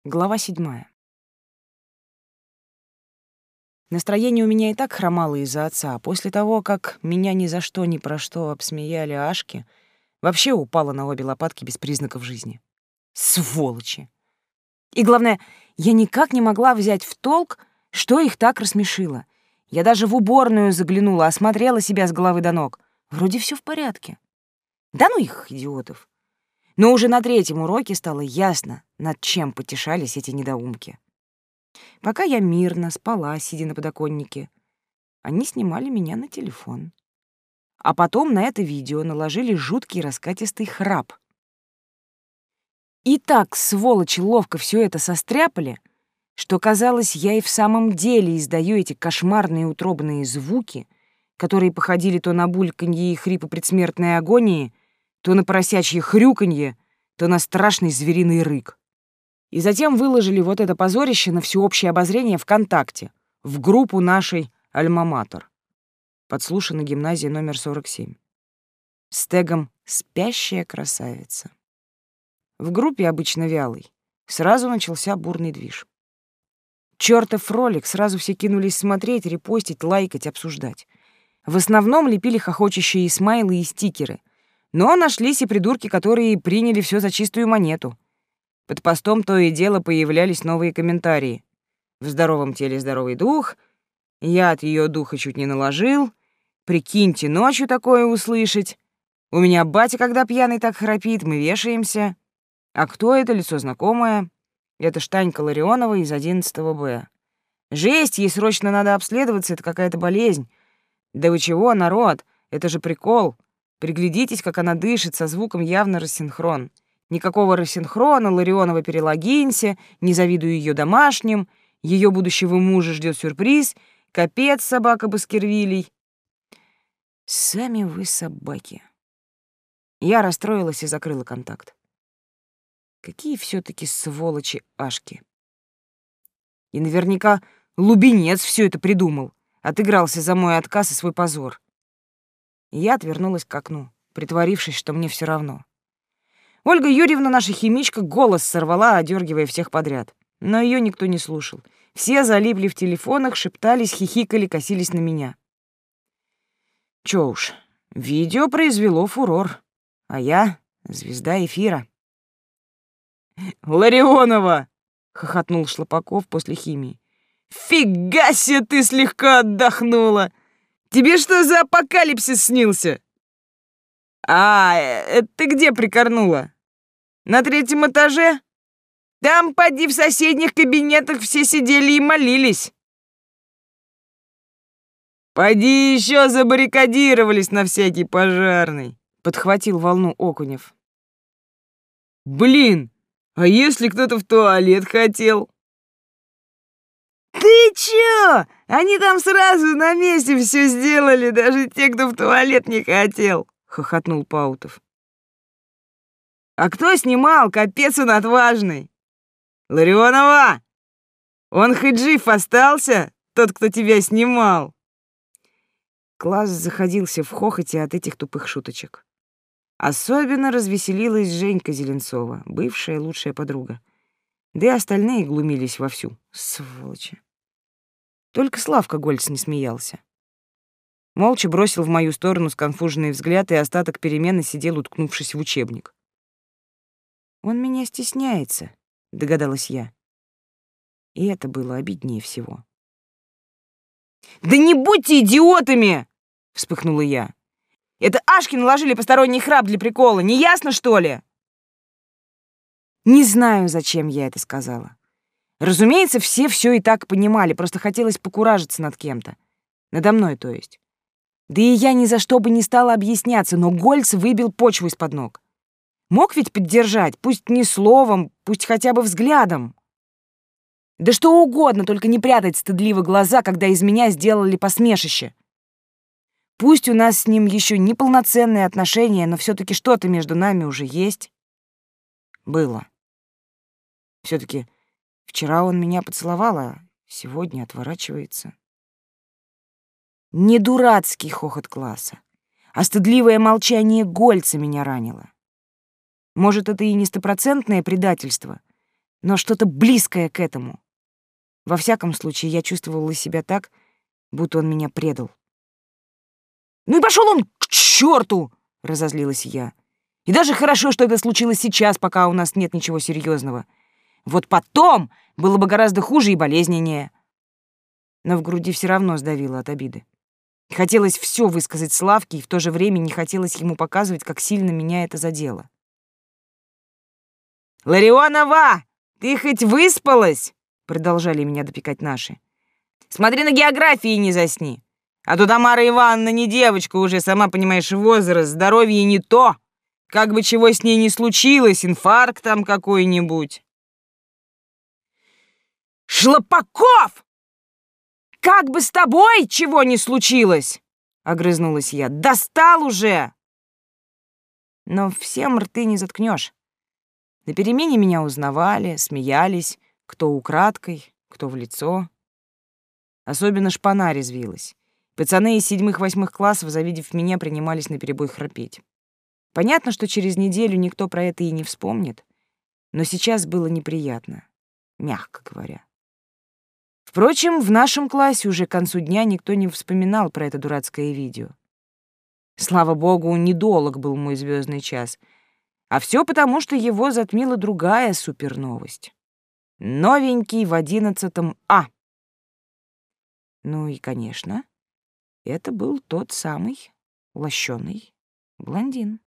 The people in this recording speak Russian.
Глава 7. Настроение у меня и так хромало из-за отца. После того, как меня ни за что ни про что обсмеяли Ашки, вообще упала на обе лопатки без признаков жизни. Сволочи! И главное, я никак не могла взять в толк, что их так рассмешило. Я даже в уборную заглянула, осмотрела себя с головы до ног. Вроде все в порядке. Да ну их, идиотов. Но уже на третьем уроке стало ясно, над чем потешались эти недоумки. Пока я мирно спала, сидя на подоконнике, они снимали меня на телефон. А потом на это видео наложили жуткий раскатистый храп. И так, сволочи, ловко все это состряпали, что, казалось, я и в самом деле издаю эти кошмарные утробные звуки, которые походили то на бульканье и хрипы предсмертной агонии, то на поросячье хрюканье, то на страшный звериный рык. И затем выложили вот это позорище на всеобщее обозрение ВКонтакте, в группу нашей «Альма-Матер», подслушана гимназия номер 47, с тегом «Спящая красавица». В группе, обычно вялый, сразу начался бурный движ. Чёртов ролик, сразу все кинулись смотреть, репостить, лайкать, обсуждать. В основном лепили хохочущие смайлы и стикеры, но нашлись и придурки, которые приняли все за чистую монету. Под постом то и дело появлялись новые комментарии. В здоровом теле здоровый дух, я от ее духа чуть не наложил, прикиньте, ночью такое услышать. У меня батя, когда пьяный так храпит, мы вешаемся. А кто это, лицо знакомое? Это ж Танька Ларионова из 11 Б. Жесть, ей срочно надо обследоваться, это какая-то болезнь. Да вы чего, народ, это же прикол. Приглядитесь, как она дышит, со звуком явно рассинхрон. Никакого рассинхрона, Ларионова перелогинься, не завидую ее домашним, ее будущего мужа ждет сюрприз, капец, собака Баскервилей. Сами вы собаки. Я расстроилась и закрыла контакт. Какие все-таки сволочи Ашки. И наверняка Лубенец все это придумал, отыгрался за мой отказ и свой позор. Я отвернулась к окну, притворившись, что мне все равно. Ольга Юрьевна, наша химичка, голос сорвала, одергивая всех подряд. Но ее никто не слушал. Все залипли в телефонах, шептались, хихикали, косились на меня. Чё уж, видео произвело фурор, а я — звезда эфира. «Ларионова!» — хохотнул Шлопаков после химии. «Фига себе ты слегка отдохнула! Тебе что за апокалипсис снился?» Это ты где прикорнула? На 3-м этаже? Там, поди, в соседних кабинетах все сидели и молились. Поди еще забаррикадировались на всякий пожарный, подхватил волну Окунев. Блин, а если кто-то в туалет хотел? Ты чё? Они там сразу на месте все сделали, даже те, кто в туалет не хотел. — хохотнул Паутов. «А кто снимал? Капец он отважный! Ларионова! Он хоть жив остался, тот, кто тебя снимал!» Класс заходился в хохоте от этих тупых шуточек. Особенно развеселилась Женька Зеленцова, бывшая лучшая подруга. Да и остальные глумились вовсю, сволочи. Только Славка Гольц не смеялся. Молча бросил в мою сторону сконфуженный взгляд и остаток перемены сидел, уткнувшись в учебник. «Он меня стесняется», — догадалась я. И это было обиднее всего. «Да не будьте идиотами!» — вспыхнула я. «Это Ашки наложили посторонний храп для прикола, не ясно, что ли?» Не знаю, зачем я это сказала. Разумеется, все и так понимали, просто хотелось покуражиться над кем-то. Надо мной, то есть. Да и я ни за что бы не стала объясняться, но Гольц выбил почву из-под ног. Мог ведь поддержать, пусть не словом, пусть хотя бы взглядом. Да что угодно, только не прятать стыдливо глаза, когда из меня сделали посмешище. Пусть у нас с ним еще не полноценные отношения, но все-таки что-то между нами уже есть. Было. Все-таки вчера он меня поцеловал, а сегодня отворачивается. Не дурацкий хохот класса, а стыдливое молчание Гольца меня ранило. Может, это и не стопроцентное предательство, но что-то близкое к этому. Во всяком случае, я чувствовала себя так, будто он меня предал. «Ну и пошел он к черту!» — разозлилась я. «И даже хорошо, что это случилось сейчас, пока у нас нет ничего серьезного. Вот потом было бы гораздо хуже и болезненнее». Но в груди все равно сдавило от обиды. Хотелось все высказать Славке, и в то же время не хотелось ему показывать, как сильно меня это задело. «Ларионова, ты хоть выспалась?» — продолжали меня допекать наши. «Смотри, на географии не засни. А то Тамара Ивановна не девочка уже, сама понимаешь, возраст, здоровье не то. Как бы чего с ней ни случилось, инфаркт там какой-нибудь». «Шлопаков! Как бы с тобой чего ни случилось!» — огрызнулась я. «Достал уже!» Но всем рты не заткнешь. На перемене меня узнавали, смеялись, кто украдкой, кто в лицо. Особенно шпана резвилась. Пацаны из 7-8 классов, завидев меня, принимались наперебой храпеть. Понятно, что через неделю никто про это и не вспомнит, но сейчас было неприятно, мягко говоря. Впрочем, в нашем классе уже к концу дня никто не вспоминал про это дурацкое видео. Слава богу, недолг был мой звездный час, а все потому, что его затмила другая суперновость. Новенький в 11 А. Ну и, конечно, это был тот самый лощеный блондин.